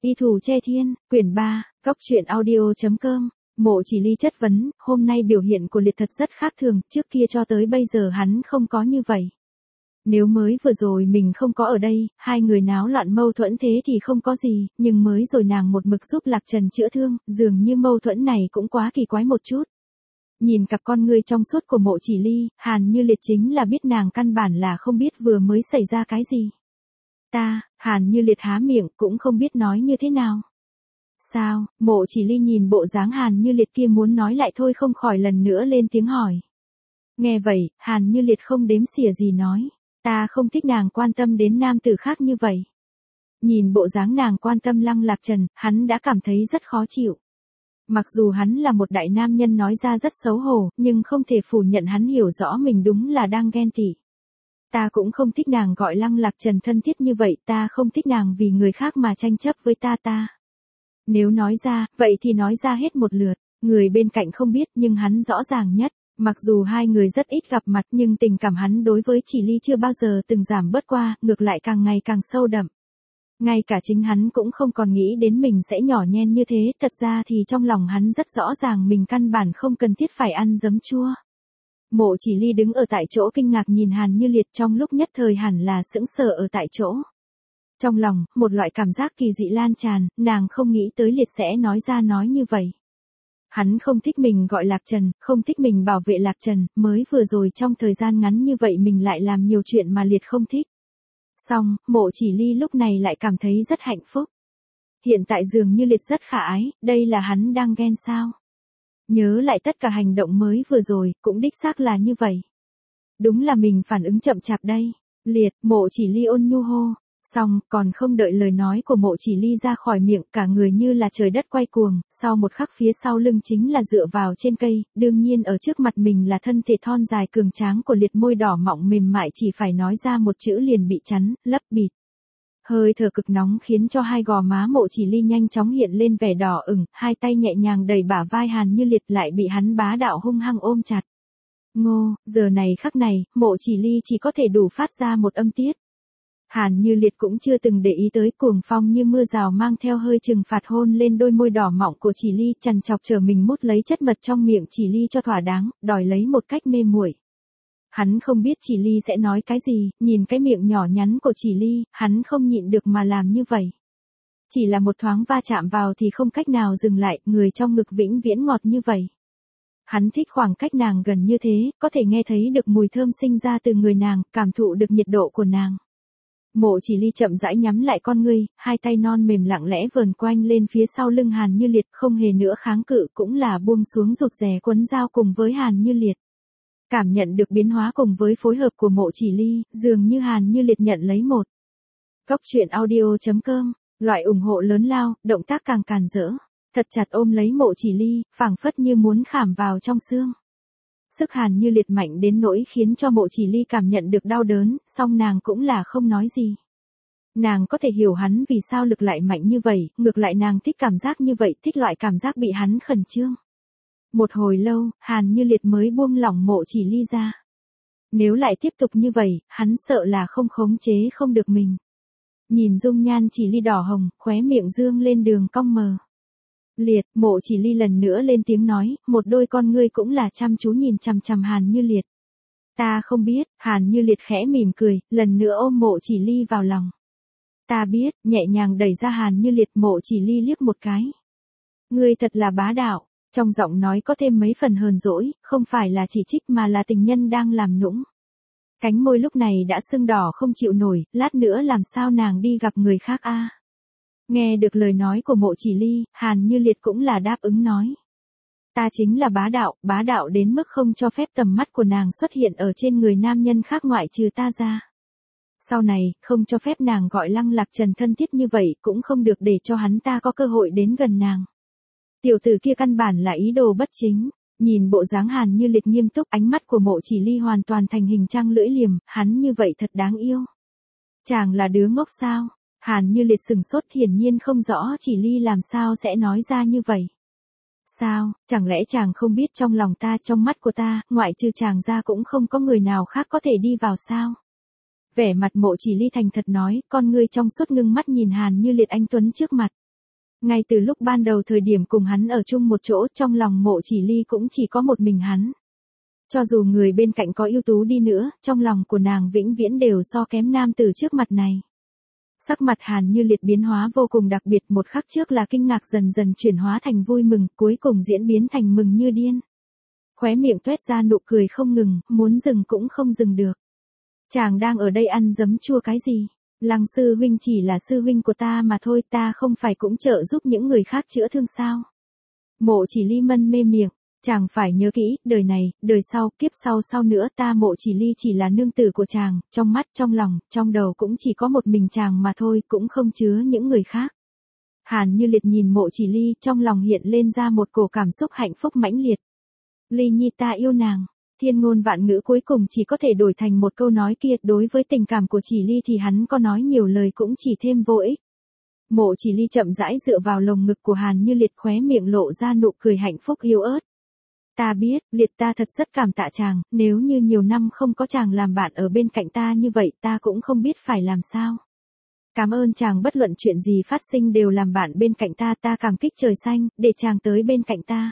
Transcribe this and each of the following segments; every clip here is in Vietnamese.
Y Thủ Che Thiên, quyển 3, Cóc truyện audio.com. Mộ Chỉ Ly chất vấn, hôm nay biểu hiện của Liệt thật rất khác thường, trước kia cho tới bây giờ hắn không có như vậy. Nếu mới vừa rồi mình không có ở đây, hai người náo loạn mâu thuẫn thế thì không có gì, nhưng mới rồi nàng một mực giúp Lạc Trần chữa thương, dường như mâu thuẫn này cũng quá kỳ quái một chút. Nhìn cặp con ngươi trong suốt của Mộ Chỉ Ly, Hàn Như Liệt chính là biết nàng căn bản là không biết vừa mới xảy ra cái gì. Hàn Như Liệt há miệng cũng không biết nói như thế nào. Sao? Mộ Chỉ Ly nhìn bộ dáng Hàn Như Liệt kia muốn nói lại thôi không khỏi lần nữa lên tiếng hỏi. Nghe vậy, Hàn Như Liệt không đếm xỉa gì nói. Ta không thích nàng quan tâm đến nam tử khác như vậy. Nhìn bộ dáng nàng quan tâm Lăng Lạc Trần, hắn đã cảm thấy rất khó chịu. Mặc dù hắn là một đại nam nhân nói ra rất xấu hổ, nhưng không thể phủ nhận hắn hiểu rõ mình đúng là đang ghen tị. Ta cũng không thích nàng gọi Lăng Lạc Trần thân thiết như vậy, ta không thích nàng vì người khác mà tranh chấp với ta. Nếu nói ra, vậy thì nói ra hết một lượt, người bên cạnh không biết nhưng hắn rõ ràng nhất. Mặc dù hai người rất ít gặp mặt nhưng tình cảm hắn đối với Chỉ Ly chưa bao giờ từng giảm bớt qua, ngược lại càng ngày càng sâu đậm. Ngay cả chính hắn cũng không còn nghĩ đến mình sẽ nhỏ nhen như thế, thật ra thì trong lòng hắn rất rõ ràng mình căn bản không cần thiết phải ăn giấm chua. Mộ Chỉ Ly đứng ở tại chỗ kinh ngạc nhìn Hàn Như Liệt, trong lúc nhất thời hẳn là sững sờ ở tại chỗ. Trong lòng, một loại cảm giác kỳ dị lan tràn, nàng không nghĩ tới Liệt sẽ nói ra nói như vậy. Hắn không thích mình gọi Lạc Trần, không thích mình bảo vệ Lạc Trần, mới vừa rồi trong thời gian ngắn như vậy mình lại làm nhiều chuyện mà Liệt không thích. Xong, Mộ Chỉ Ly lúc này lại cảm thấy rất hạnh phúc. Hiện tại dường như Liệt rất khả ái, đây là hắn đang ghen sao? Nhớ lại tất cả hành động mới vừa rồi, cũng đích xác là như vậy. Đúng là mình phản ứng chậm chạp đây. Liệt, Mộ Chỉ Ly ôn nhu hô. Xong, còn không đợi lời nói của Mộ Chỉ Ly ra khỏi miệng, cả người như là trời đất quay cuồng, sau một khắc phía sau lưng chính là dựa vào trên cây, đương nhiên ở trước mặt mình là thân thể thon dài cường tráng của Liệt, môi đỏ mọng mềm mại chỉ phải nói ra một chữ liền bị chắn, lấp bịt. Hơi thở cực nóng khiến cho hai gò má Mộ Chỉ Ly nhanh chóng hiện lên vẻ đỏ ửng, hai tay nhẹ nhàng đẩy bả vai Hàn Như Liệt lại bị hắn bá đạo hung hăng ôm chặt. Ngô, giờ này khắc này, Mộ Chỉ Ly chỉ có thể đủ phát ra một âm tiết. Hàn Như Liệt cũng chưa từng để ý tới, cuồng phong như mưa rào mang theo hơi trừng phạt hôn lên đôi môi đỏ mọng của Chỉ Ly, chằn chọc chờ mình mút lấy chất mật trong miệng Chỉ Ly cho thỏa đáng, đòi lấy một cách mê muội. Hắn không biết Chỉ Ly sẽ nói cái gì, nhìn cái miệng nhỏ nhắn của Chỉ Ly, hắn không nhịn được mà làm như vậy. Chỉ là một thoáng va chạm vào thì không cách nào dừng lại, người trong ngực vĩnh viễn ngọt như vậy. Hắn thích khoảng cách nàng gần như thế, có thể nghe thấy được mùi thơm sinh ra từ người nàng, cảm thụ được nhiệt độ của nàng. Mộ Chỉ Ly chậm rãi nhắm lại con ngươi, hai tay non mềm lặng lẽ vờn quanh lên phía sau lưng Hàn Như Liệt, không hề nữa kháng cự, cũng là buông xuống rụt rè quấn dao cùng với Hàn Như Liệt. Cảm nhận được biến hóa cùng với phối hợp của Mộ Chỉ Ly, dường như Hàn Như Liệt nhận lấy một. Cóc truyện audio.com, loại ủng hộ lớn lao, động tác càng càn rỡ, thật chặt ôm lấy Mộ Chỉ Ly, phảng phất như muốn khảm vào trong xương. Sức Hàn Như Liệt mạnh đến nỗi khiến cho Mộ Chỉ Ly cảm nhận được đau đớn, song nàng cũng là không nói gì. Nàng có thể hiểu hắn vì sao lực lại mạnh như vậy, ngược lại nàng thích cảm giác như vậy, thích loại cảm giác bị hắn khẩn trương. Một hồi lâu, Hàn Như Liệt mới buông lỏng Mộ Chỉ Ly ra. Nếu lại tiếp tục như vậy, hắn sợ là không khống chế không được mình. Nhìn dung nhan Chỉ Ly đỏ hồng, khóe miệng dương lên đường cong mờ. Liệt, Mộ Chỉ Ly lần nữa lên tiếng nói, một đôi con ngươi cũng là chăm chú nhìn chằm chằm Hàn Như Liệt. Ta không biết, Hàn Như Liệt khẽ mỉm cười, lần nữa ôm Mộ Chỉ Ly vào lòng. Ta biết, nhẹ nhàng đẩy ra Hàn Như Liệt. Mộ Chỉ Ly liếc một cái. Ngươi thật là bá đạo, trong giọng nói có thêm mấy phần hờn dỗi, không phải là chỉ trích mà là tình nhân đang làm nũng. Cánh môi lúc này đã sưng đỏ không chịu nổi, lát nữa làm sao nàng đi gặp người khác a? Nghe được lời nói của Mộ Chỉ Ly, Hàn Như Liệt cũng là đáp ứng nói. Ta chính là bá đạo đến mức không cho phép tầm mắt của nàng xuất hiện ở trên người nam nhân khác ngoại trừ ta ra. Sau này, không cho phép nàng gọi Lăng Lạc Trần thân thiết như vậy, cũng không được để cho hắn ta có cơ hội đến gần nàng. Tiểu tử kia căn bản là ý đồ bất chính. Nhìn bộ dáng Hàn Như Liệt nghiêm túc, ánh mắt của Mộ Chỉ Ly hoàn toàn thành hình trăng lưỡi liềm, hắn như vậy thật đáng yêu. Chàng là đứa ngốc sao? Hàn Như Liệt sừng sốt, hiển nhiên không rõ Chỉ Ly làm sao sẽ nói ra như vậy. Sao, chẳng lẽ chàng không biết trong lòng ta, trong mắt của ta, ngoại trừ chàng ra cũng không có người nào khác có thể đi vào sao? Vẻ mặt Mộ Chỉ Ly thành thật nói, con ngươi trong suốt ngưng mắt nhìn Hàn Như Liệt anh tuấn trước mặt. Ngay từ lúc ban đầu thời điểm cùng hắn ở chung một chỗ, trong lòng Mộ Chỉ Ly cũng chỉ có một mình hắn. Cho dù người bên cạnh có ưu tú đi nữa, trong lòng của nàng vĩnh viễn đều so kém nam tử trước mặt này. Sắc mặt Hàn Như Liệt biến hóa vô cùng đặc biệt, một khắc trước là kinh ngạc dần dần chuyển hóa thành vui mừng, cuối cùng diễn biến thành mừng như điên. Khóe miệng toét ra nụ cười không ngừng, muốn dừng cũng không dừng được. Chàng đang ở đây ăn giấm chua cái gì? Lăng sư huynh chỉ là sư huynh của ta mà thôi, ta không phải cũng trợ giúp những người khác chữa thương sao? Mộ Chỉ Ly mân mê miệng, chàng phải nhớ kỹ, đời này, đời sau, kiếp sau sau nữa, ta Mộ Chỉ Ly chỉ là nương tử của chàng, trong mắt, trong lòng, trong đầu cũng chỉ có một mình chàng mà thôi, cũng không chứa những người khác. Hàn Như Liệt nhìn Mộ Chỉ Ly, trong lòng hiện lên ra một cổ cảm xúc hạnh phúc mãnh liệt. Ly nhi ta yêu nàng. Thiên ngôn vạn ngữ cuối cùng chỉ có thể đổi thành một câu nói kia, đối với tình cảm của Chỉ Ly thì hắn có nói nhiều lời cũng chỉ thêm vô ích. Mộ Chỉ Ly chậm rãi dựa vào lồng ngực của Hàn Như Liệt, khóe miệng lộ ra nụ cười hạnh phúc yếu ớt. Ta biết, Liệt ta thật rất cảm tạ chàng, nếu như nhiều năm không có chàng làm bạn ở bên cạnh ta như vậy ta cũng không biết phải làm sao. Cảm ơn chàng, bất luận chuyện gì phát sinh đều làm bạn bên cạnh ta, ta cảm kích trời xanh, để chàng tới bên cạnh ta.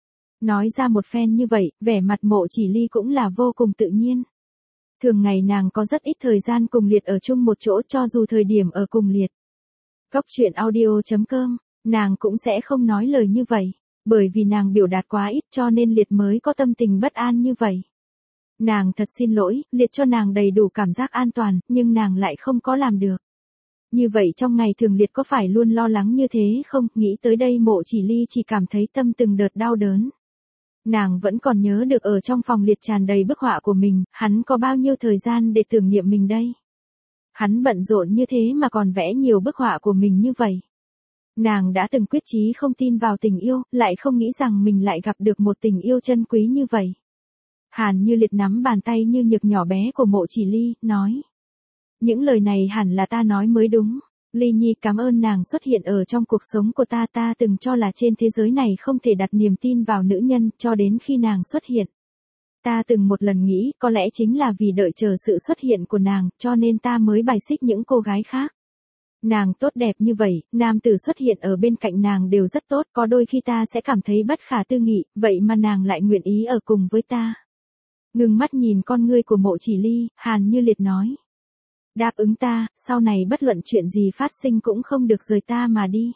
Nói ra một phen như vậy, vẻ mặt Mộ Chỉ Ly cũng là vô cùng tự nhiên. Thường ngày nàng có rất ít thời gian cùng Liệt ở chung một chỗ, cho dù thời điểm ở cùng Liệt. Cóc truyện audio.com, nàng cũng sẽ không nói lời như vậy. Bởi vì nàng biểu đạt quá ít cho nên Liệt mới có tâm tình bất an như vậy. Nàng thật xin lỗi, Liệt cho nàng đầy đủ cảm giác an toàn, nhưng nàng lại không có làm được. Như vậy trong ngày thường Liệt có phải luôn lo lắng như thế không? Nghĩ tới đây Mộ Chỉ Ly chỉ cảm thấy tâm từng đợt đau đớn. Nàng vẫn còn nhớ được ở trong phòng Liệt tràn đầy bức họa của mình, hắn có bao nhiêu thời gian để tưởng niệm mình đây? Hắn bận rộn như thế mà còn vẽ nhiều bức họa của mình như vậy. Nàng đã từng quyết chí không tin vào tình yêu, lại không nghĩ rằng mình lại gặp được một tình yêu chân quý như vậy. Hàn Như Liệt nắm bàn tay như nhược nhỏ bé của Mộ Chỉ Ly, nói. Những lời này hẳn là ta nói mới đúng. Ly nhi, cảm ơn nàng xuất hiện ở trong cuộc sống của ta, ta từng cho là trên thế giới này không thể đặt niềm tin vào nữ nhân, cho đến khi nàng xuất hiện. Ta từng một lần nghĩ, có lẽ chính là vì đợi chờ sự xuất hiện của nàng, cho nên ta mới bài xích những cô gái khác. Nàng tốt đẹp như vậy, nam tử xuất hiện ở bên cạnh nàng đều rất tốt, có đôi khi ta sẽ cảm thấy bất khả tư nghị, vậy mà nàng lại nguyện ý ở cùng với ta. Ngừng mắt nhìn con ngươi của Mộ Chỉ Ly, Hàn Như Liệt nói. Đáp ứng ta, sau này bất luận chuyện gì phát sinh cũng không được rời ta mà đi.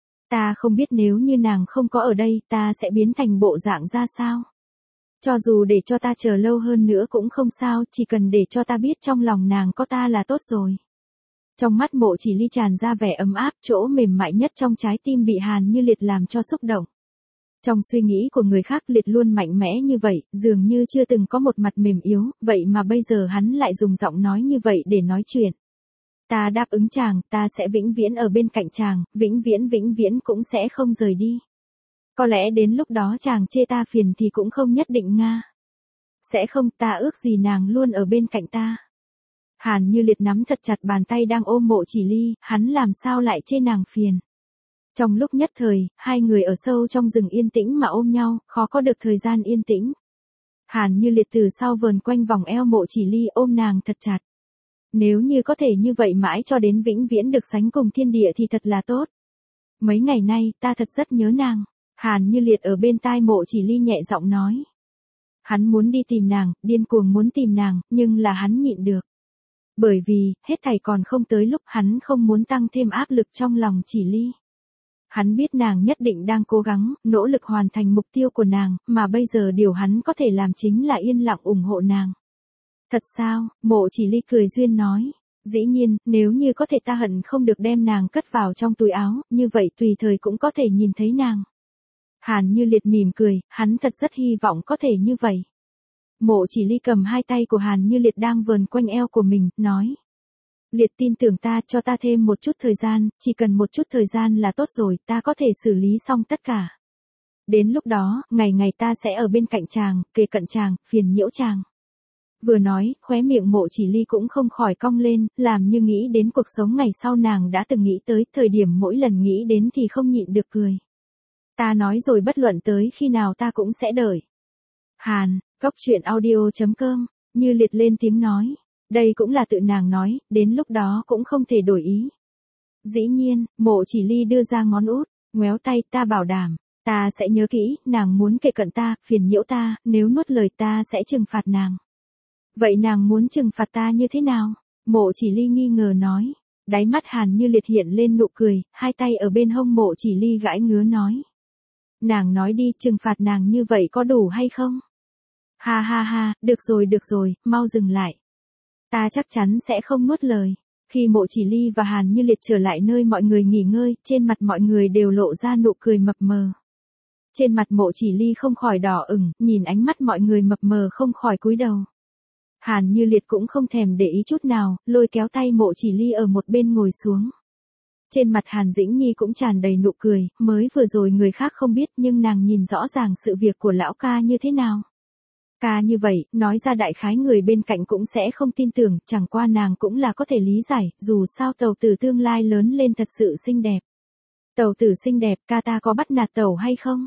Ta không biết nếu như nàng không có ở đây, ta sẽ biến thành bộ dạng ra sao. Cho dù để cho ta chờ lâu hơn nữa cũng không sao, chỉ cần để cho ta biết trong lòng nàng có ta là tốt rồi. Trong mắt Mộ Chỉ Ly tràn ra vẻ ấm áp, chỗ mềm mại nhất trong trái tim bị Hàn Như Liệt làm cho xúc động. Trong suy nghĩ của người khác Liệt luôn mạnh mẽ như vậy, dường như chưa từng có một mặt mềm yếu, vậy mà bây giờ hắn lại dùng giọng nói như vậy để nói chuyện. Ta đáp ứng chàng, ta sẽ vĩnh viễn ở bên cạnh chàng, vĩnh viễn cũng sẽ không rời đi. Có lẽ đến lúc đó chàng chê ta phiền thì cũng không nhất định nga. Sẽ không, ta ước gì nàng luôn ở bên cạnh ta. Hàn Như Liệt nắm thật chặt bàn tay đang ôm Mộ Chỉ Ly, hắn làm sao lại chê nàng phiền. Trong lúc nhất thời, hai người ở sâu trong rừng yên tĩnh mà ôm nhau, khó có được thời gian yên tĩnh. Hàn Như Liệt từ sau vờn quanh vòng eo Mộ Chỉ Ly ôm nàng thật chặt. Nếu như có thể như vậy mãi cho đến vĩnh viễn được sánh cùng thiên địa thì thật là tốt. Mấy ngày nay, ta thật rất nhớ nàng. Hàn Như Liệt ở bên tai Mộ Chỉ Ly nhẹ giọng nói. Hắn muốn đi tìm nàng, điên cuồng muốn tìm nàng, nhưng là hắn nhịn được. Bởi vì, hết thảy còn không tới lúc hắn không muốn tăng thêm áp lực trong lòng Chỉ Ly. Hắn biết nàng nhất định đang cố gắng, nỗ lực hoàn thành mục tiêu của nàng, mà bây giờ điều hắn có thể làm chính là yên lặng ủng hộ nàng. Thật sao? Mộ Chỉ Ly cười duyên nói. Dĩ nhiên, nếu như có thể ta hận không được đem nàng cất vào trong túi áo, như vậy tùy thời cũng có thể nhìn thấy nàng. Hàn Như Liệt mỉm cười, hắn thật rất hy vọng có thể như vậy. Mộ Chỉ Ly cầm hai tay của Hàn Như Liệt đang vờn quanh eo của mình, nói. Liệt tin tưởng ta, cho ta thêm một chút thời gian, chỉ cần một chút thời gian là tốt rồi, ta có thể xử lý xong tất cả. Đến lúc đó, ngày ngày ta sẽ ở bên cạnh chàng, kề cận chàng, phiền nhiễu chàng. Vừa nói, khóe miệng Mộ Chỉ Ly cũng không khỏi cong lên, làm như nghĩ đến cuộc sống ngày sau nàng đã từng nghĩ tới, thời điểm mỗi lần nghĩ đến thì không nhịn được cười. Ta nói rồi, bất luận tới khi nào ta cũng sẽ đợi. Hàn, cóc truyện audio.com, Như Liệt lên tiếng nói. Đây cũng là tự nàng nói, đến lúc đó cũng không thể đổi ý. Dĩ nhiên, Mộ Chỉ Ly đưa ra ngón út. Ngoéo tay, ta bảo đảm, ta sẽ nhớ kỹ, nàng muốn kề cận ta, phiền nhiễu ta, nếu nuốt lời ta sẽ trừng phạt nàng. Vậy nàng muốn trừng phạt ta như thế nào? Mộ Chỉ Ly nghi ngờ nói. Đáy mắt Hàn Như Liệt hiện lên nụ cười, hai tay ở bên hông Mộ Chỉ Ly gãi ngứa nói. Nàng nói đi, trừng phạt nàng như vậy có đủ hay không? Ha ha ha, được rồi, mau dừng lại. Ta chắc chắn sẽ không nuốt lời. Khi Mộ Chỉ Ly và Hàn Như Liệt trở lại nơi mọi người nghỉ ngơi, trên mặt mọi người đều lộ ra nụ cười mập mờ. Trên mặt Mộ Chỉ Ly không khỏi đỏ ửng, nhìn ánh mắt mọi người mập mờ không khỏi cúi đầu. Hàn Như Liệt cũng không thèm để ý chút nào, lôi kéo tay Mộ Chỉ Ly ở một bên ngồi xuống. Trên mặt Hàn Dĩnh Nhi cũng tràn đầy nụ cười, mới vừa rồi người khác không biết nhưng nàng nhìn rõ ràng sự việc của lão ca như thế nào. Ca như vậy, nói ra đại khái người bên cạnh cũng sẽ không tin tưởng, chẳng qua nàng cũng là có thể lý giải, dù sao tàu tử tương lai lớn lên thật sự xinh đẹp. Tàu tử xinh đẹp, ca ta có bắt nạt tàu hay không?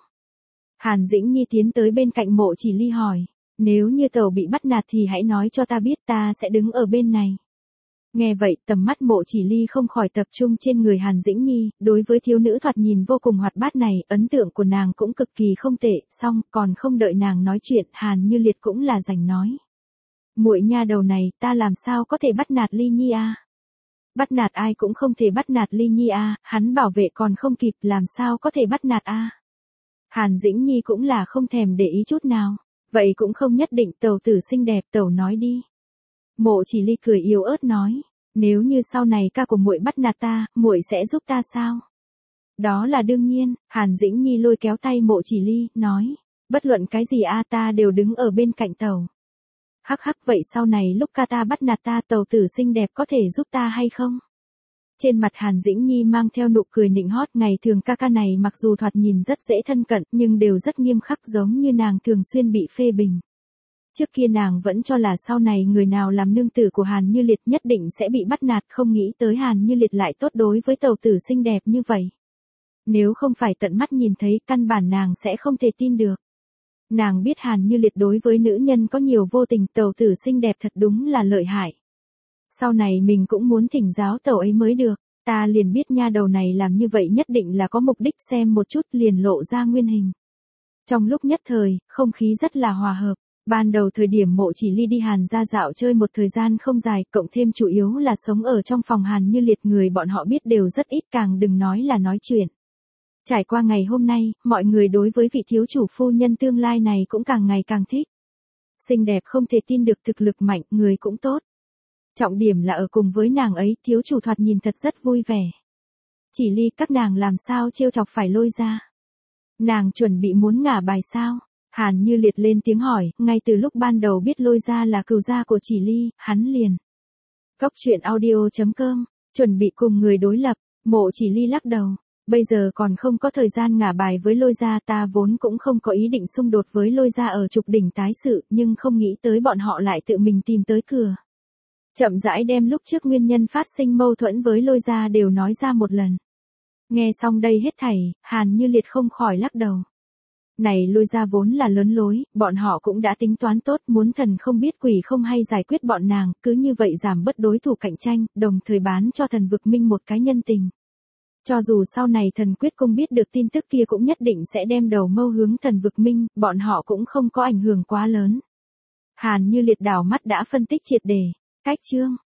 Hàn Dĩnh Nhi tiến tới bên cạnh Mộ Chỉ Ly hỏi, nếu như tàu bị bắt nạt thì hãy nói cho ta biết, ta sẽ đứng ở bên này. Nghe vậy, tầm mắt Mộ Chỉ Ly không khỏi tập trung trên người Hàn Dĩnh Nhi, đối với thiếu nữ thoạt nhìn vô cùng hoạt bát này, ấn tượng của nàng cũng cực kỳ không tệ, xong, còn không đợi nàng nói chuyện, Hàn Như Liệt cũng là rảnh nói. Muội nha đầu này, ta làm sao có thể bắt nạt Ly Nhi a? Bắt nạt ai cũng không thể bắt nạt Ly Nhi a, hắn bảo vệ còn không kịp, làm sao có thể bắt nạt a? Hàn Dĩnh Nhi cũng là không thèm để ý chút nào, vậy cũng không nhất định, tàu tử xinh đẹp, tàu nói đi. Mộ Chỉ Ly cười yếu ớt nói, nếu như sau này ca của muội bắt nạt ta, muội sẽ giúp ta sao? Đó là đương nhiên, Hàn Dĩnh Nhi lôi kéo tay Mộ Chỉ Ly, nói, bất luận cái gì a ta đều đứng ở bên cạnh tàu. Hắc hắc, vậy sau này lúc ca ta bắt nạt ta, tàu tử xinh đẹp có thể giúp ta hay không? Trên mặt Hàn Dĩnh Nhi mang theo nụ cười nịnh hót, ngày thường ca này mặc dù thoạt nhìn rất dễ thân cận, nhưng đều rất nghiêm khắc giống như nàng thường xuyên bị phê bình. Trước kia nàng vẫn cho là sau này người nào làm nương tử của Hàn Như Liệt nhất định sẽ bị bắt nạt, không nghĩ tới Hàn Như Liệt lại tốt đối với tàu tử xinh đẹp như vậy. Nếu không phải tận mắt nhìn thấy, căn bản nàng sẽ không thể tin được. Nàng biết Hàn Như Liệt đối với nữ nhân có nhiều vô tình, tàu tử xinh đẹp thật đúng là lợi hại. Sau này mình cũng muốn thỉnh giáo tàu ấy mới được, ta liền biết nha đầu này làm như vậy nhất định là có mục đích, xem một chút liền lộ ra nguyên hình. Trong lúc nhất thời, không khí rất là hòa hợp. Ban đầu thời điểm Mộ Chỉ Ly đi Hàn ra dạo chơi một thời gian không dài, cộng thêm chủ yếu là sống ở trong phòng Hàn Như Liệt, người bọn họ biết đều rất ít, càng đừng nói là nói chuyện. Trải qua ngày hôm nay, mọi người đối với vị thiếu chủ phu nhân tương lai này cũng càng ngày càng thích. Xinh đẹp không thể tin được, thực lực mạnh, người cũng tốt. Trọng điểm là ở cùng với nàng ấy, thiếu chủ thoạt nhìn thật rất vui vẻ. Chỉ Ly, các nàng làm sao trêu chọc phải Lôi ra? Nàng chuẩn bị muốn ngả bài sao? Hàn Như Liệt lên tiếng hỏi, ngay từ lúc ban đầu biết Lôi ra là cừu gia của Chỉ Ly, hắn liền. Góc truyện audio.com, chuẩn bị cùng người đối lập, Mộ Chỉ Ly lắc đầu. Bây giờ còn không có thời gian ngả bài với Lôi gia, ta vốn cũng không có ý định xung đột với Lôi gia ở trục đỉnh tái sự, nhưng không nghĩ tới bọn họ lại tự mình tìm tới cửa. Chậm rãi đem lúc trước nguyên nhân phát sinh mâu thuẫn với Lôi gia đều nói ra một lần. Nghe xong đây hết thảy, Hàn Như Liệt không khỏi lắc đầu. Này Lôi gia vốn là lớn lối, bọn họ cũng đã tính toán tốt, muốn thần không biết quỷ không hay giải quyết bọn nàng, cứ như vậy giảm bớt đối thủ cạnh tranh, đồng thời bán cho Thần Vực Minh một cái nhân tình. Cho dù sau này Thần Quyết Cung biết được tin tức kia cũng nhất định sẽ đem đầu mâu hướng Thần Vực Minh, bọn họ cũng không có ảnh hưởng quá lớn. Hàn Như Liệt đảo mắt đã phân tích triệt để. Cách chương